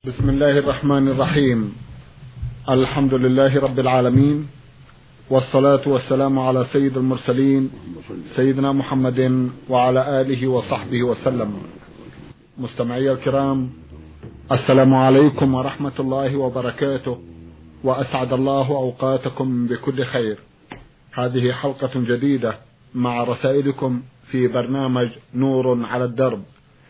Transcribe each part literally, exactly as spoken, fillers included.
بسم الله الرحمن الرحيم. الحمد لله رب العالمين، والصلاة والسلام على سيد المرسلين سيدنا محمد وعلى آله وصحبه وسلم. مستمعي الكرام، السلام عليكم ورحمة الله وبركاته، وأسعد الله أوقاتكم بكل خير. هذه حلقة جديدة مع رسائلكم في برنامج نور على الدرب.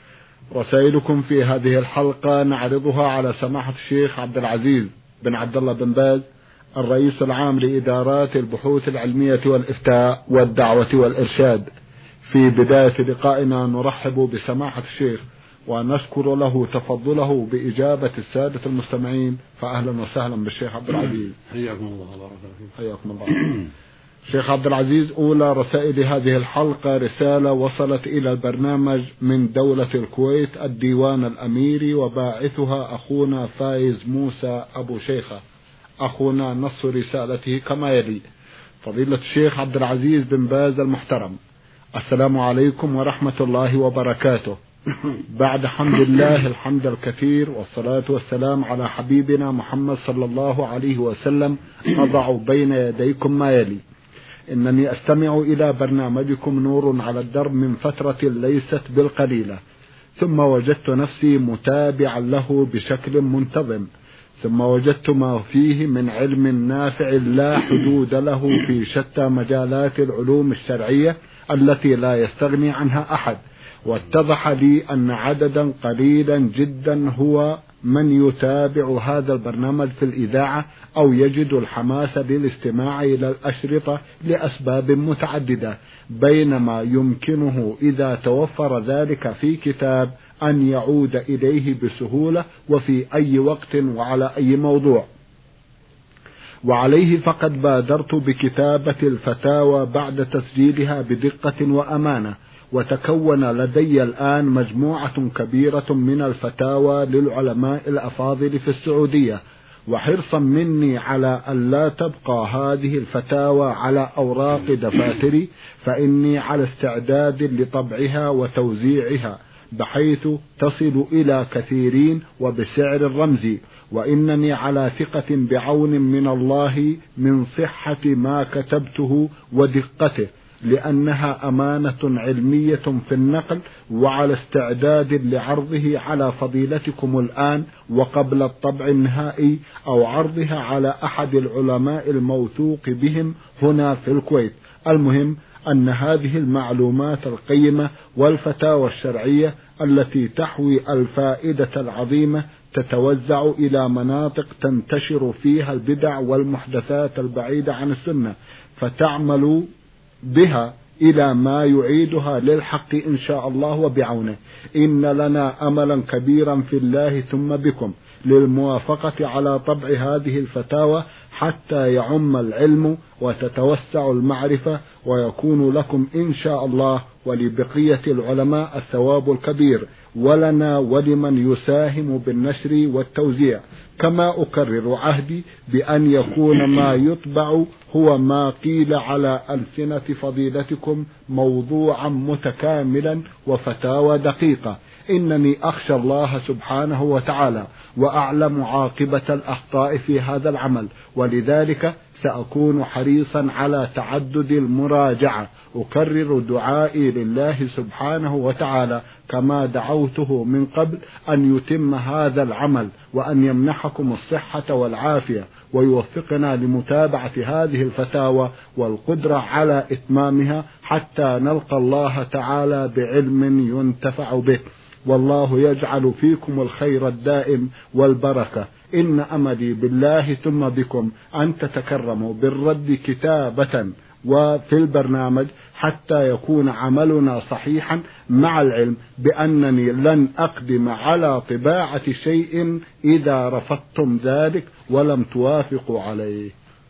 رسائلكم في هذه الحلقة نعرضها على سماحة الشيخ عبد العزيز بن عبد الله بن باز، الرئيس العام لإدارات البحوث العلمية والإفتاء والدعوة والإرشاد. في بداية لقائنا نرحب بسماحة الشيخ ونشكر له تفضله بإجابة السادة المستمعين، فأهلا وسهلا بالشيخ عبد العزيز. حياكم الله وبارك فيكم. حياكم الله. شيخ عبد العزيز، أولى رسائل هذه الحلقة رسالة وصلت إلى البرنامج من دولة الكويت الديوان الأميري، وباعثها أخونا فايز موسى أبو شيخة. أخونا نص رسالته كما يلي: فضيلة الشيخ عبد العزيز بن باز المحترم، السلام عليكم ورحمة الله وبركاته. بعد حمد الله الحمد الكثير والصلاة والسلام على حبيبنا محمد صلى الله عليه وسلم، أضع بين يديكم ما يلي: إنني أستمع إلى برنامجكم نور على الدرب من فترة ليست بالقليلة، ثم وجدت نفسي متابعا له بشكل منتظم، ثم وجدت ما فيه من علم نافع لا حدود له في شتى مجالات العلوم الشرعية التي لا يستغني عنها أحد. واتضح لي أن عددا قليلا جدا هو من يتابع هذا البرنامج في الإذاعة أو يجد الحماس للاستماع إلى الأشرطة لأسباب متعددة، بينما يمكنه إذا توفر ذلك في كتاب أن يعود إليه بسهولة وفي أي وقت وعلى أي موضوع. وعليه فقد بادرت بكتابة الفتاوى بعد تسجيلها بدقة وأمانة، وتكون لدي الآن مجموعة كبيرة من الفتاوى للعلماء الأفاضل في السعودية. وحرصا مني على أن لا تبقى هذه الفتاوى على أوراق دفاتري، فإني على استعداد لطبعها وتوزيعها بحيث تصل إلى كثيرين وبسعر رمزي، وإنني على ثقة بعون من الله من صحة ما كتبته ودقته، لأنها أمانة علمية في النقل، وعلى استعداد لعرضه على فضيلتكم الآن وقبل الطبع النهائي، أو عرضها على أحد العلماء الموثوق بهم هنا في الكويت. المهم أن هذه المعلومات القيمة والفتاوى الشرعية التي تحوي الفائدة العظيمة تتوزع إلى مناطق تنتشر فيها البدع والمحدثات البعيدة عن السنة، فتعمل بها إلى ما يعيدها للحق إن شاء الله وبعونه. إن لنا أملا كبيرا في الله ثم بكم للموافقة على طبع هذه الفتاوى حتى يعم العلم وتتوسع المعرفة، ويكون لكم إن شاء الله ولبقية العلماء الثواب الكبير، ولنا ولمن يساهم بالنشر والتوزيع. كما أكرر عهدي بأن يكون ما يطبع هو ما قيل على ألسنة فضيلتكم موضوعا متكاملا وفتاوى دقيقة. إنني أخشى الله سبحانه وتعالى وأعلم عاقبة الأخطاء في هذا العمل، ولذلك سأكون حريصا على تعدد المراجعة. أكرر دعائي لله سبحانه وتعالى كما دعوته من قبل أن يتم هذا العمل، وأن يمنحكم الصحة والعافية، ويوفقنا لمتابعة هذه الفتاوى والقدرة على إتمامها حتى نلقى الله تعالى بعلم ينتفع به. والله يجعل فيكم الخير الدائم والبركة. إن أملي بالله ثم بكم أن تتكرموا بالرد كتابة وفي البرنامج حتى يكون عملنا صحيحا، مع العلم بأنني لن أقدم على طباعة شيء إذا رفضتم ذلك ولم توافقوا عليه.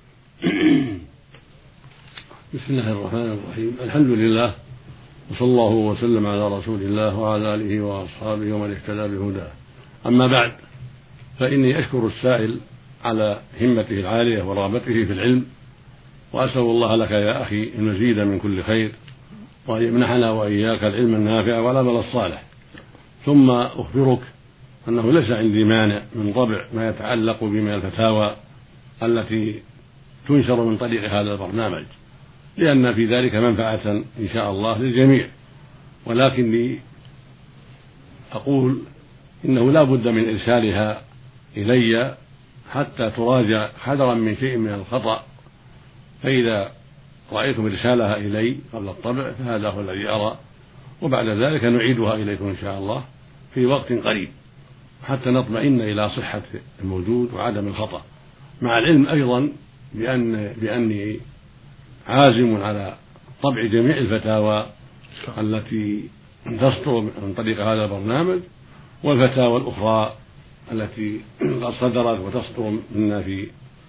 بسم الله الرحمن الرحيم. الحمد لله، وصلى الله وسلم على رسول الله وعلى آله وأصحابه ومن اهتدى بهداه. أما بعد، فإني أشكر السائل على همته العالية ورغبته في العلم، وأسأل الله لك يا أخي المزيد من كل خير، وأن يمنحنا وإياك العلم النافع والعمل الصالح. ثم أخبرك أنه ليس عندي مانع من طبع ما يتعلق بما الفتاوى التي تنشر من طريق هذا البرنامج، لأن في ذلك منفعة إن شاء الله للجميع، ولكني أقول إنه لا بد من إرسالها إلي حتى تراجع حذرا من شيء من الخطأ، فإذا رأيتم إرسالها إلي قبل الطبع فهذا هو الذي أرى، وبعد ذلك نعيدها إليكم إن شاء الله في وقت قريب حتى نطمئن إلى صحة الموجود وعدم الخطأ، مع العلم أيضا بأن بأني عازم على طبع جميع الفتاوى التي تصدر من طريق هذا البرنامج والفتاوى الأخرى التي قد صدرت وتصدر منا في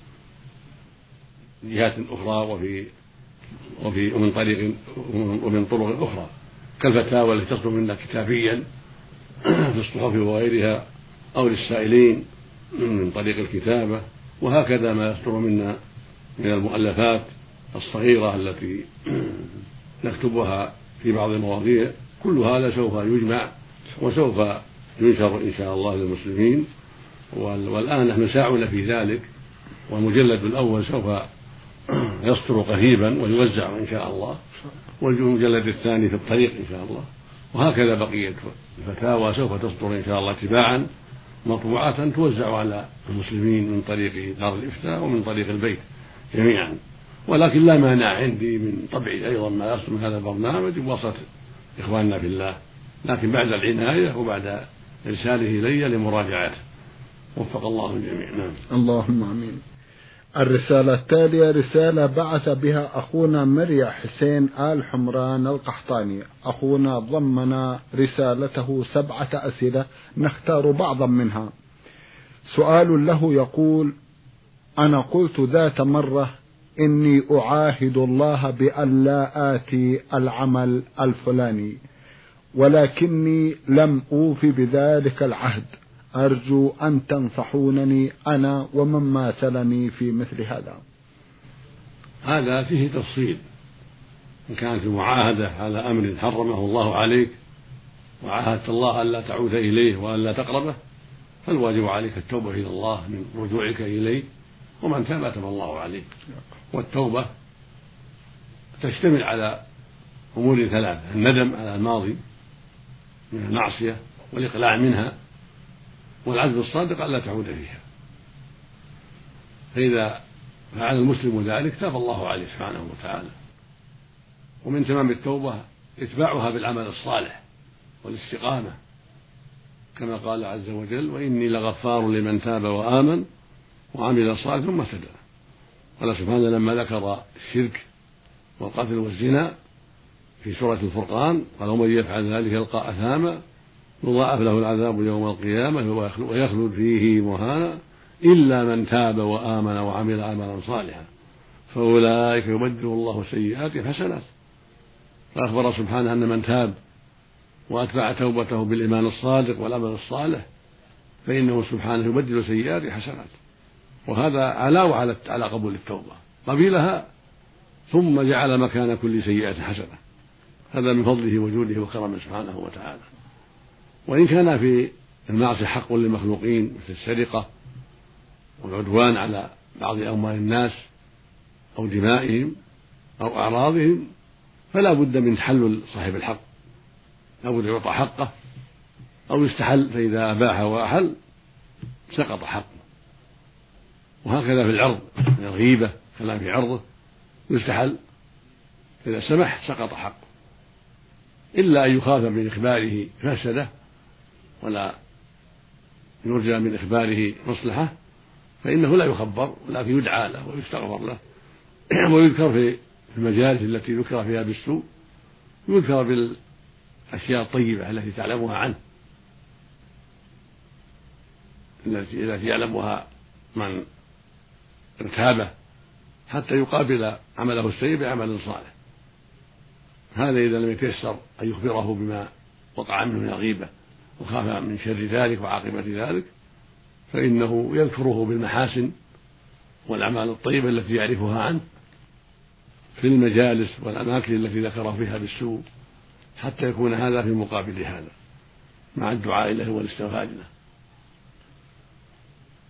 جهات أخرى وفي وفي ومن طريق ومن طرق أخرى، كالفتاوى التي تصدر منا كتابيا في الصحف وغيرها أو للسائلين من طريق الكتابة، وهكذا ما يصدر منا من المؤلفات الصغيرة التي نكتبها في بعض المواضيع. كل هذا سوف يجمع وسوف ينشر إن شاء الله للمسلمين، والآن نحن ساعون في ذلك، والمجلد الأول سوف يصدر قريبا ويوزع إن شاء الله، والمجلد الثاني في الطريق إن شاء الله، وهكذا بقية الفتاوى سوف تصدر إن شاء الله تباعا مطبوعة توزع على المسلمين من طريق دار الإفتاء ومن طريق البيت جميعا. ولكن لا مانع عندي من طبع أيضا ما يصدر من هذا البرنامج بواسطة إخواننا في الله، لكن بعد العناية وبعد إرساله إلي لمراجعته. وفق الله الجميع. نعم. اللهم آمين. الرسالة التالية رسالة بعث بها أخونا مريا حسين آل حمران القحطاني. أخونا ضمن رسالته سبعة أسئلة نختار بعضا منها. سؤال له يقول: أنا قلت ذات مرة إني أعاهد الله بأن لا آتي العمل الفلاني، ولكني لم أوف بذلك العهد، أرجو أن تنصحونني أنا ومن ماثلني في مثل هذا. هذا فيه تفصيل، إن كانت المعاهدة على أمر حرمه الله عليك وعاهدت الله ألا تعود إليه وألا تقربه، فالواجب عليك التوبة إلى الله من رجوعك إليه، ومن تاب تاب الله عليه. والتوبة تشتمل على أمور ثلاثة: الندم على الماضي من المعصية والإقلاع منها، والعزم الصادق ألا تعود فيها. فإذا فعل المسلم ذلك تاب الله عليه سبحانه وتعالى. ومن تمام التوبة إتباعها بالعمل الصالح والاستقامة، كما قال عز وجل: وإني لغفار لمن تاب وآمن وعمل صالحا ثم اهتدى. قال سبحانه لما ذكر الشرك والقتل والزنا في سورة الفرقان قال: ومن يفعل ذلك يلقى أثاما يضاعف له العذاب يوم القيامة ويخلد فيه مهانا إلا من تاب وآمن وعمل عملا صالحا فأولئك يبدل الله سيئات حسنات. فأخبر سبحانه أن من تاب وأتبع توبته بالإيمان الصادق والعمل الصالح فإنه سبحانه يبدل سيئات حسنات، وهذا علاوة على على قبول التوبة، قبيلها ثم جعل مكان كل سيئة حسنة. هذا من فضله وجوده وكرمه سبحانه وتعالى. وإن كان في المعصية حق للمخلوقين مثل السرقة والعدوان على بعض أموال الناس أو دمائهم أو أعراضهم، فلا بد من تحلل صاحب الحق، لا بد يعطى حقه أو يستحل، فإذا أباح وأحل سقط حقه. وهكذا في العرض من الغيبة كلام في عرضه يستحل، إذا سمح سقط حقه، إلا أن يخاف من إخباره مفسدة ولا يرجى من إخباره مصلحة فإنه لا يخبر، ولكن يدعى له ويستغفر له ويذكر في المجالس التي ذكر فيها بالسوء، يذكر بالأشياء الطيبة التي تعلمها عنه، التي يعلمها من ارتابه، حتى يقابل عمله السيء بعمل صالح. هذا إذا لم يتيسر أن يخبره بما وقع منه من الغيبة وخاف من شر ذلك وعاقبة ذلك، فإنه يذكره بالمحاسن والأعمال الطيبة التي يعرفها عنه في المجالس والأماكن التي ذكر فيها بالسوء، حتى يكون هذا في مقابل هذا مع الدعاء له والاستغفار له.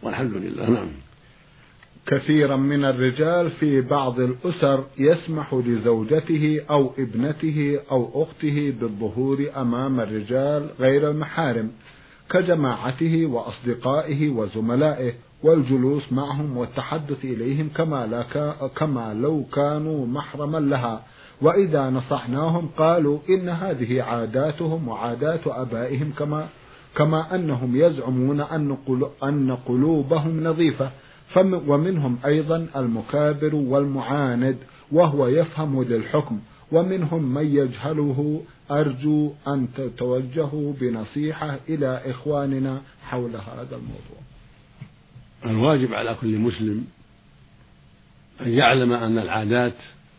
والحمد لله. نعم. كثيرا من الرجال في بعض الأسر يسمح لزوجته أو ابنته أو أخته بالظهور أمام الرجال غير المحارم كجماعته وأصدقائه وزملائه والجلوس معهم والتحدث إليهم كما, لا كما لو كانوا محرما لها، وإذا نصحناهم قالوا إن هذه عاداتهم وعادات أبائهم، كما كما أنهم يزعمون أن قلوبهم نظيفة. ومنهم أيضا المكابر والمعاند وهو يفهم للحكم، ومنهم من يجهله. أرجو أن تتوجهوا بنصيحة إلى إخواننا حول هذا الموضوع. الواجب على كل مسلم أن يعلم أن العادات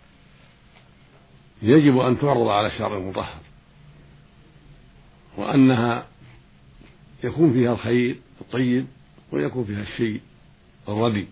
يجب أن تعرض على الشرع المطهر، وأنها يكون فيها الخير الطيب ويكون فيها الشيء الردي،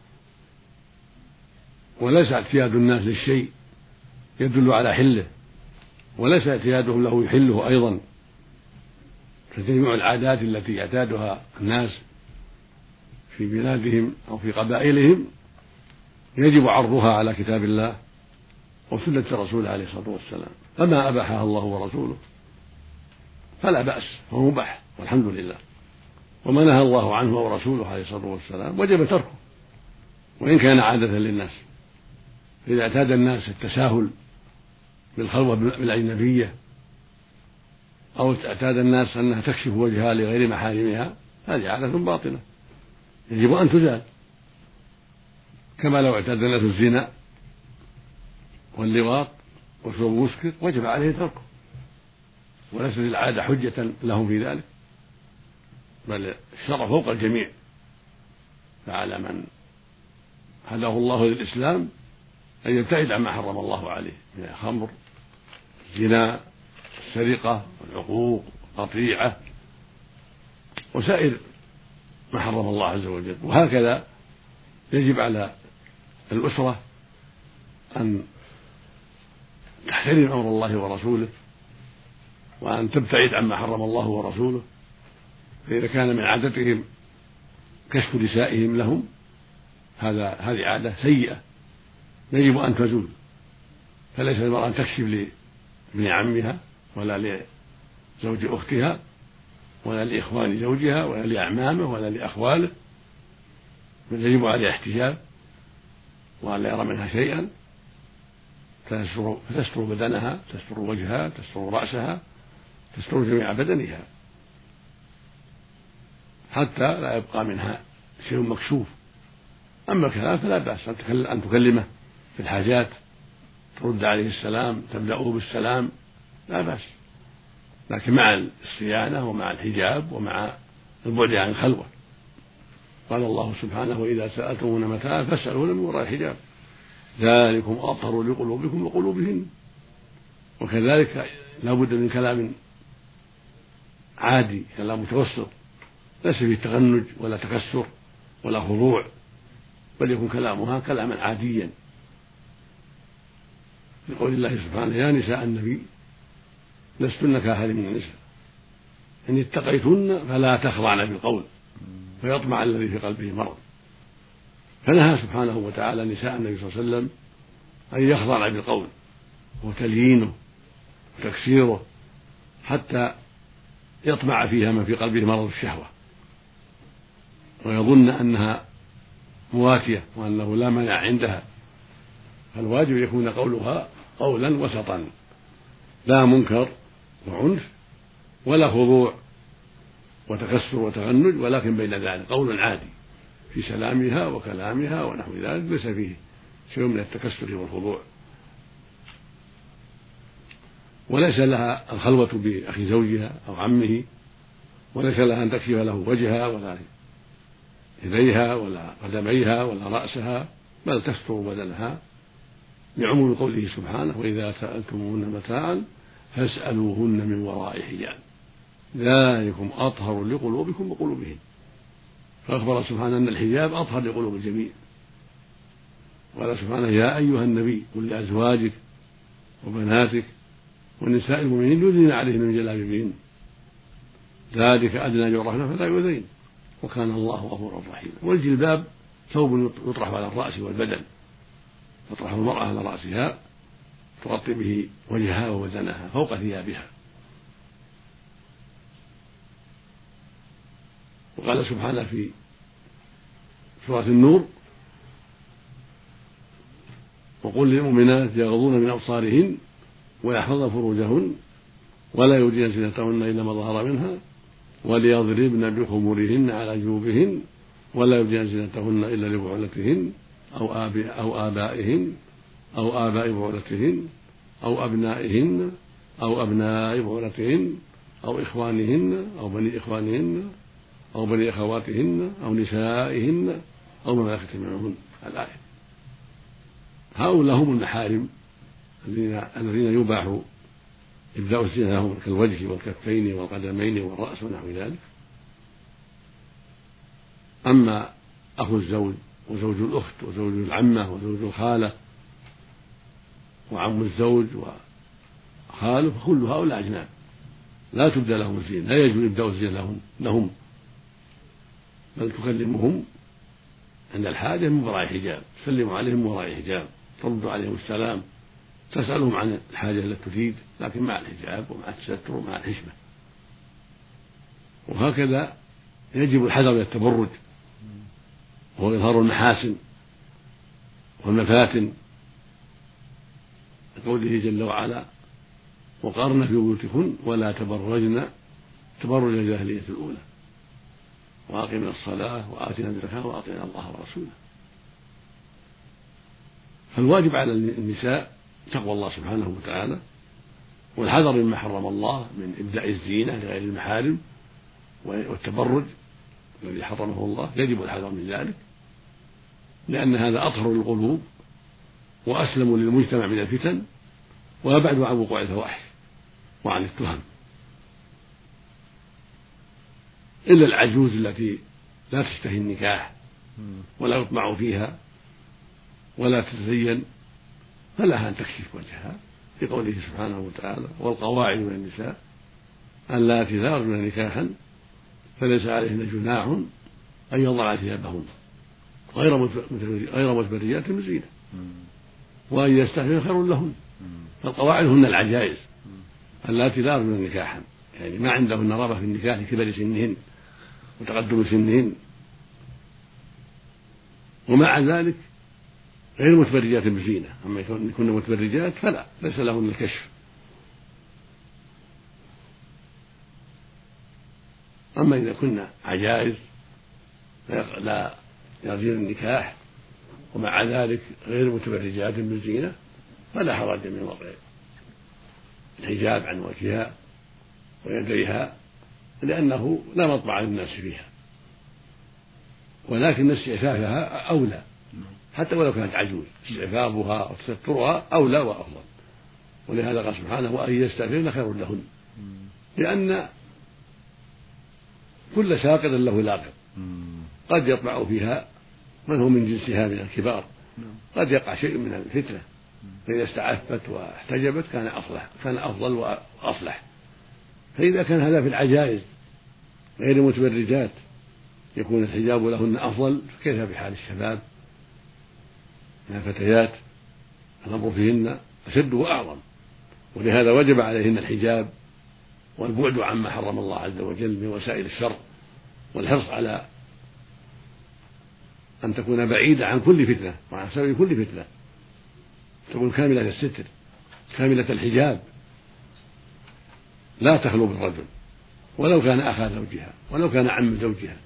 وليس اعتياد الناس للشيء يدل على حله، وليس اعتيادهم له يحله أيضا. فجميع العادات التي يعتادها الناس في بلادهم أو في قبائلهم يجب عرضها على كتاب الله وسنة الرسول عليه الصلاة والسلام، فما أباحها الله ورسوله فلا بأس، فهو مباح والحمد لله. وما نهى الله عنه ورسوله عليه الصلاة والسلام وجب تركه وإن كان عادة للناس. إذا اعتاد الناس التساهل بالخلوة بالأجنبية أو اعتاد الناس أنها تكشف وجهها لغير محارمها، هذه عادة باطلة يجب أن تزال، كما لو اعتاد الناس الزنا واللواط وشرب المسكر وجب عليه تركه، وليست العادة حجة لهم في ذلك، بل الشرع فوق الجميع. فعلى من هداه الله للإسلام أن يبتعد عما حرم الله عليه من الخمر، الزنا، السرقة، العقوق، القطيعة، وسائر ما حرم الله عز وجل. وهكذا يجب على الأسرة أن تحترم أمر الله ورسوله وأن تبتعد عما حرم الله ورسوله. فإذا كان من عادتهم كشف نسائهم لهم، هذا هذه عادة سيئة يجب أن تزول. فليس المرأة أن تكشف لابن عمها ولا لزوج أختها ولا لإخوان زوجها ولا لأعمامه ولا لأخواله، بل يجب عليها احتجاب وأن لا يرى منها شيئا، فتستر بدنها، تستر وجهها، تستر رأسها، تستر جميع بدنها حتى لا يبقى منها شيء مكشوف. أما الكلام فلا بأس أن تكلمه في الحاجات، ترد عليه السلام، تبدأه بالسلام، لا بأس، لكن مع الصيانة ومع الحجاب ومع البعد عن الخلوة. قال الله سبحانه: وإذا سألتمون متاعا فاسألوهن من وراء الحجاب ذلكم أطهر لقلوبكم وقلوبهن. وكذلك لا بد من كلام عادي، كلام متوسط ليس فيه تغنج ولا تكسر ولا خضوع، بل يكون كلامها كلاما عاديا، لقول الله سبحانه: يا نساء النبي لستن كأحد من النساء إن اتقيتن فلا تخضعن بالقول فيطمع الذي في قلبه مرض. فنهى سبحانه وتعالى نساء النبي صلى الله عليه وسلم أن يخضعن بالقول وتليينه وتكسيره حتى يطمع فيها من في قلبه مرض الشهوة ويظن أنها مواتية وأنه لا مانع عندها. فالواجب يكون قولها قولا وسطا، لا منكر وعنف ولا خضوع وتكسر وتغنج، ولكن بين ذلك قول عادي في سلامها وكلامها ونحو ذلك، ليس فيه شيء من التكسر والخضوع. وليس لها الخلوة بأخي زوجها أو عمه، وليس لها أن تكشف له وجهها ولا يديها ولا قدميها ولا رأسها، بل تستر بدنها بعموم قوله سبحانه: وإذا سألتموهن متاعا فاسألوهن من وراء حجاب ذلكم أطهر لقلوبكم وقلوبهن. فأخبر سبحانه أن الحجاب أطهر لقلوب الجميع. وقال سبحانه: يا أيها النبي قل لأزواجك وبناتك ونساء المؤمنين يدنين عليهن من جلابيبهن ذلك أدنى يعرفن فلا يؤذين وكان الله غفورا رحيما. والجلباب ثوب يطرح على الرأس والبدن، تطرحه المرأة على رأسها تغطي به وجهها وبدنها فوق ثيابها. وقال سبحانه في سورة النور: وقل للمؤمنات يغضون من أبصارهن ويحفظن فروجهن ولا يبدين زينتهن إلا ما ظهر منها وليضربن بخمورهن على جيوبهن ولا يبدين زينتهن إلا لبعولتهن أو آباء أو آبائهن أو آباء بعولتهن أو أبنائهن أو أبناء بعولتهن أو إخوانهن أو بني إخوانهن أو بني أخواتهن أو نسائهن أو ملائكة منهن. الآية. هؤلاء هم المحارم الذين يباح إبداء الزينة لهم كالوجه والكفين والقدمين والرأس ونحو ذلك. أما أخو الزوج وزوج الأخت وزوج العمة وزوج الخالة وعم الزوج وخاله فكل هؤلاء أجناب لا تبدأ لهم الزينة، لا يجوز إبداء الزينة لهم، بل تكلمهم عند الحاجة من وراء حجاب، تسلم عليهم من وراء حجاب، ترد عليهم السلام، تسألهم عن الحاجة التي تريد لكن مع الحجاب ومع التستر ومع الحشمة. وهكذا يجب الحذر من التبرج وهو إظهار المحاسن والمفاتن، لقوله جل وعلا: وقرن في بيوتكن ولا تبرجن تبرج الجاهلية الأولى وأقمنا الصلاة وآتنا الزكاة وأطعنا الله ورسوله. فالواجب على النساء تقوى الله سبحانه وتعالى والحذر مما حرم الله من إبداء الزينة لغير المحارم والتبرج الذي حرمه الله، يجب الحذر من ذلك، لأن هذا أطهر للقلوب وأسلم للمجتمع من الفتن وأبعد عن وقوع الفواحش وعن التهم. إلا العجوز التي لا تشتهي النكاح ولا يطمع فيها ولا تتزين فلها أن تكشف وجهها، في قوله سبحانه وتعالى: والقواعد من النساء اللاتي لا يرجون نكاحا فليس عليهن جناح أن يضعن ثيابهن غير متبرجات بزينة وأن يستحيين خير لهن. فالقواعد هن العجائز اللاتي لا يرجون نكاحا، يعني ما عندهن رغبة في النكاح لكبر سنهن وتقدم سنهن، ومع ذلك غير متبرجات بزينة. أما يكون متبرجات فلا، ليس لهن الكشف. أما إذا كنا عجائز لا يرجين النكاح ومع ذلك غير متبرجات بالزينة فلا حرج من وضع الحجاب عن وجهها ويديها، لأنه لا مطمع للناس فيها، ولكن استعفافها أولى حتى ولو كانت عجوز، استعفافها وتسترها أولى وأفضل. ولهذا قال سبحانه: وأن يستعففن خير لهن، لأن كل ساقط له لاقط، قد يطمع فيها من هو من جنسها من الكبار، قد يقع شيء من الفتنة، فإذا استعفت واحتجبت كان أصلح كان أفضل وأصلح. فإذا كان هذا في العجائز غير المتبرجات يكون الحجاب لهن أفضل، فكيف بحال الشباب من الفتيات؟ الأمر فيهن أشد وأعظم، ولهذا وجب عليهن الحجاب والبعد عما حرم الله عز وجل من وسائل الشر، والحرص على أن تكون بعيدة عن كل فتنة وعن سبب كل فتنة، تكون كاملة الستر كاملة الحجاب، لا تخلو بالرجل ولو كان أخا زوجها ولو كان عم زوجها.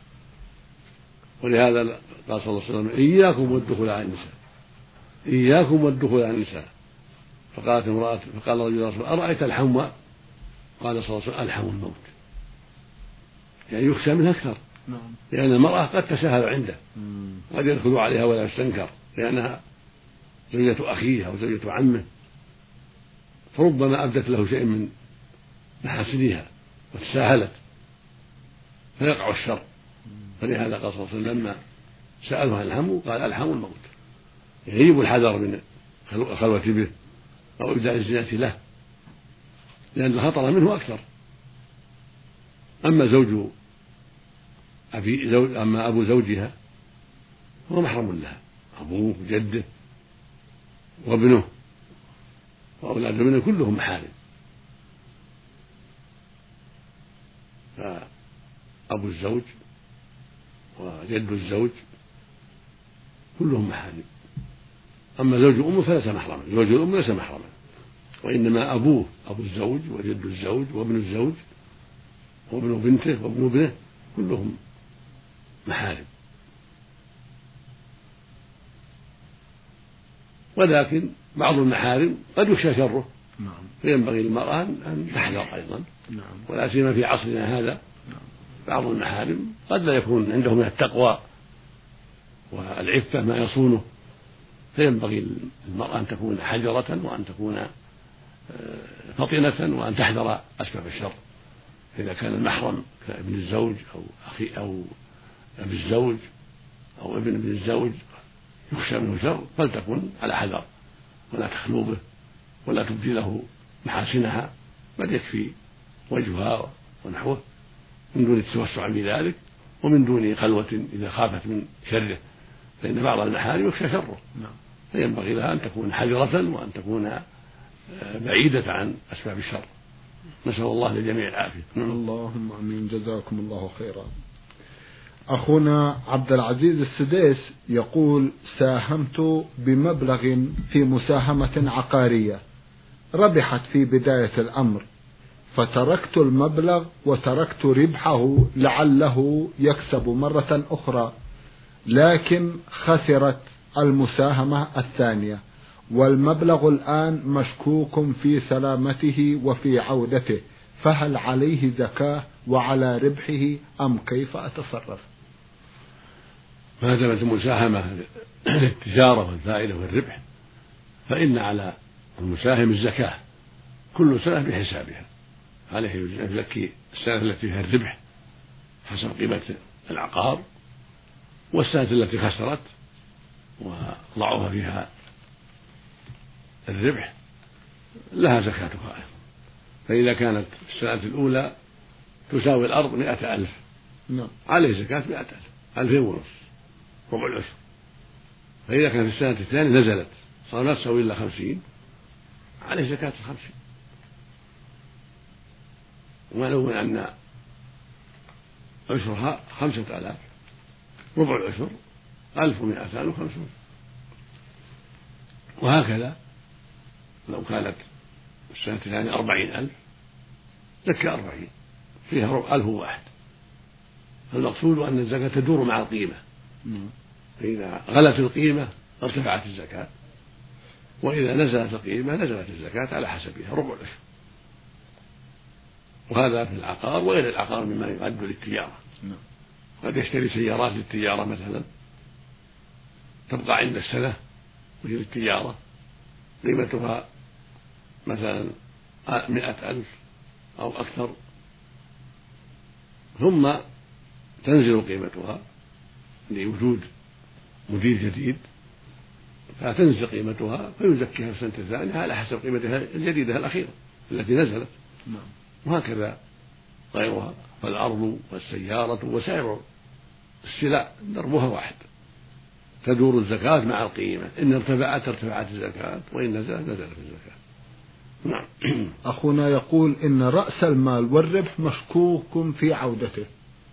ولهذا قال صلى الله عليه وسلم: إياكم والدخول على النساء إياكم والدخول على النساء. فقالت امرأة فقال رجل: أرأيت الحموى؟ قال صلى الله عليه وسلم: الحم الموت. يعني يخشى منها أكثر، لأن المرأة قد تساهل عنده، قد يدخل عليها ولا يستنكر لأنها زوجة أخيه أو زوجة عمه، فربما أبدت له شيء من محاسنها وتساهلت فيقع الشر. فلهذا قال صلى الله عليه وسلم لما سأله عن الحم قال: الحم الموت. يجب الحذر من الخلوة به أو إبداء الزينة له، لأن الخطر منه أكثر. أما زوج أبي زوج أما أبو زوجها هو محرم لها، أبوه وجده وابنه وأولاد ابنه كلهم محارم، فأبو الزوج وجد الزوج كلهم محارم. أما زوج أمه فليس محرما، زوج الأم ليس محرما، وإنما أبوه أبو الزوج وجد الزوج وابن الزوج وابن بنته وابن ابنه كلهم محارم. ولكن بعض المحارم قد يخشى شره، نعم. فينبغي للمرأة أن تحذر أيضا، نعم. ولا سيما في عصرنا هذا. نعم. بعض المحارم قد لا يكون عنده من التقوى والعفة ما يصونه، فينبغي للمرأة أن تكون حذرة وأن تكون فطنة وأن تحذر أسباب الشر. إذا كان المحرم كابن الزوج أو أخي أو أبي الزوج أو ابن ابن الزوج يخشى منه شر فلتكن على حذر، ولا تخلو به ولا تبدي له محاسنها، بل يكفي وجهها ونحوه من دون التوسع بذلك ومن دون خلوة إذا خافت من شره، فإن بعض المحارم يخشى شره، فينبغي لها أن تكون حذرة وأن تكون بعيدة عن أسباب الشر. نسأل الله للجميع العافية. اللهم آمين، جزاكم الله خيرا. أخونا عبد العزيز السديس يقول: ساهمت بمبلغ في مساهمة عقارية ربحت في بداية الأمر، فتركت المبلغ وتركت ربحه لعله يكسب مرة أخرى، لكن خسرت المساهمة الثانية، والمبلغ الآن مشكوك في سلامته وفي عودته، فهل عليه زكاة وعلى ربحه أم كيف أتصرف؟ ما دامت المساهمة للتجارة والفائدة والربح فإن على المساهم الزكاة كل سنة بحسابها، عليه يزكي السنة التي فيها الربح حسب قيمة العقار، والسنة التي خسرت وضعها فيها الربح لها زكاتها أيضا. فإذا كانت السنة الأولى تساوي الأرض مئة ألف نعم. عليه زكاة مئة ألف، ألفين ونصف، ربع العشر. فإذا كانت السنة الثانية نزلت صار لا تساوي إلا خمسين عليه زكاة الخمسين. ومعلوم أن عشرها خمسة آلاف، ربع العشر ألف ومئتان وخمسون. وهكذا لو كانت السنة الثانية أربعين ألف زكى أربعين فيها ألف واحد. المقصود أن الزكاة تدور مع القيمة، فإذا غلت القيمة ارتفعت الزكاة، وإذا نزلت القيمة نزلت الزكاة على حسبها ربع العشر. وهذا في العقار وغير العقار مما يعد للتجارة. قد يشتري سيارات للتجارة مثلا تبقى عند السنة وهي للتجارة قيمتها مثلا مئة ألف أو أكثر، ثم تنزل قيمتها لوجود مدير جديد فتنزل قيمتها فيزكيها السنة الثانية على حسب قيمتها الجديدة الأخيرة التي نزلت. وهكذا غيرها، فالأرض والسيارة وسائر السلع دربها واحد، تدور الزكاة مع القيمة، إن ارتفعت ارتفعت الزكاة وإن نزلت نزلت الزكاة. نعم. أخونا يقول إن رأس المال والربح مشكوك في عودته.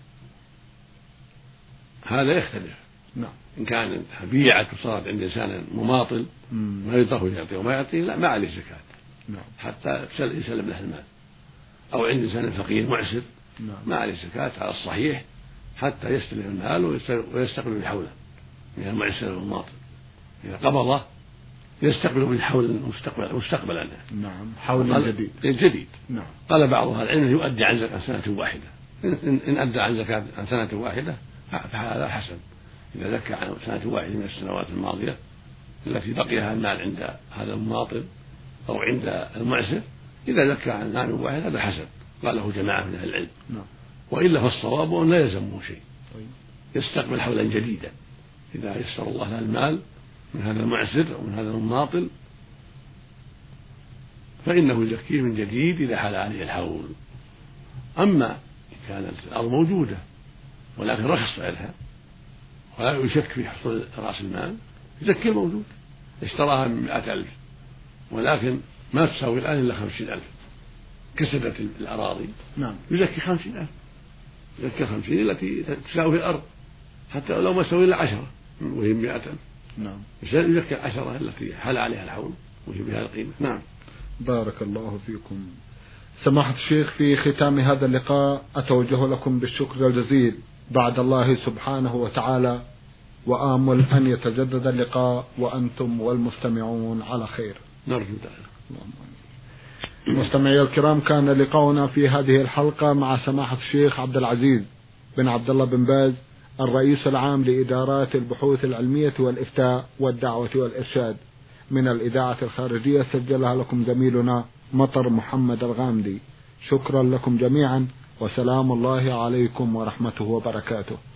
هذا يختلف. نعم. إن كان بيعة صارت عند إنسان مماطل ما يطاق يعطيه وما يعطيه لا ما عليه زكاة. نعم. حتى يسلم له المال. أو عند إنسان فقير معسر نعم. ما عليه زكاة على الصحيح حتى يستلم المال ويستقبل بحوله من المعسر والمماطل. إذا قبضه يستقبل من حول مستقبلا. نعم. حول جديد. جديد. نعم. قال بعض أهل العلم يؤدي عن زكاة سنة واحدة، إن, إن أدى عن زكاة عن سنة واحدة فهذا حسن. إذا زكى عن سنة واحدة من السنوات الماضية التي بقيها المال عند هذا المماطل أو عند المعسر، إذا زكى عن عام واحد هذا حسن، قاله جماعة من أهل العلم. نعم. وإلا فالصواب أن لا يلزمه شيء، يستقبل حولا جديدا إذا يسر الله له المال من هذا المعسر أو من هذا المماطل فإنه يزكيه من جديد إذا حال عليه الحول. أما إن كانت الأرض موجودة ولكن رخص سعرها ولا يشك في حصول رأس المال يزكي الموجود. اشتراها من مئة ألف ولكن ما تساوي الآن إلا خمسين ألف، كسدت الأراضي نعم يزكي خمسين ألف، يزكي خمسين التي تساوي الأرض حتى لو ما تساوي إلا عشرة وهي مئة ألف نعم يزكي العشرة التي حل عليها الحول وهي بها القيمة. نعم. بارك الله فيكم. سماحة الشيخ، في ختام هذا اللقاء أتوجه لكم بالشكر الجزيل بعد الله سبحانه وتعالى، وآمل أن يتجدد اللقاء وأنتم والمستمعون على خير. نرجو ذلك. مستمعي الكرام، كان لقاؤنا في هذه الحلقة مع سماحة الشيخ عبد العزيز بن عبد الله بن باز، الرئيس العام لإدارات البحوث العلمية والإفتاء والدعوة والإرشاد، من الإذاعة الخارجية، سجلها لكم زميلنا مطر محمد الغامدي. شكرا لكم جميعا، وسلام الله عليكم ورحمته وبركاته.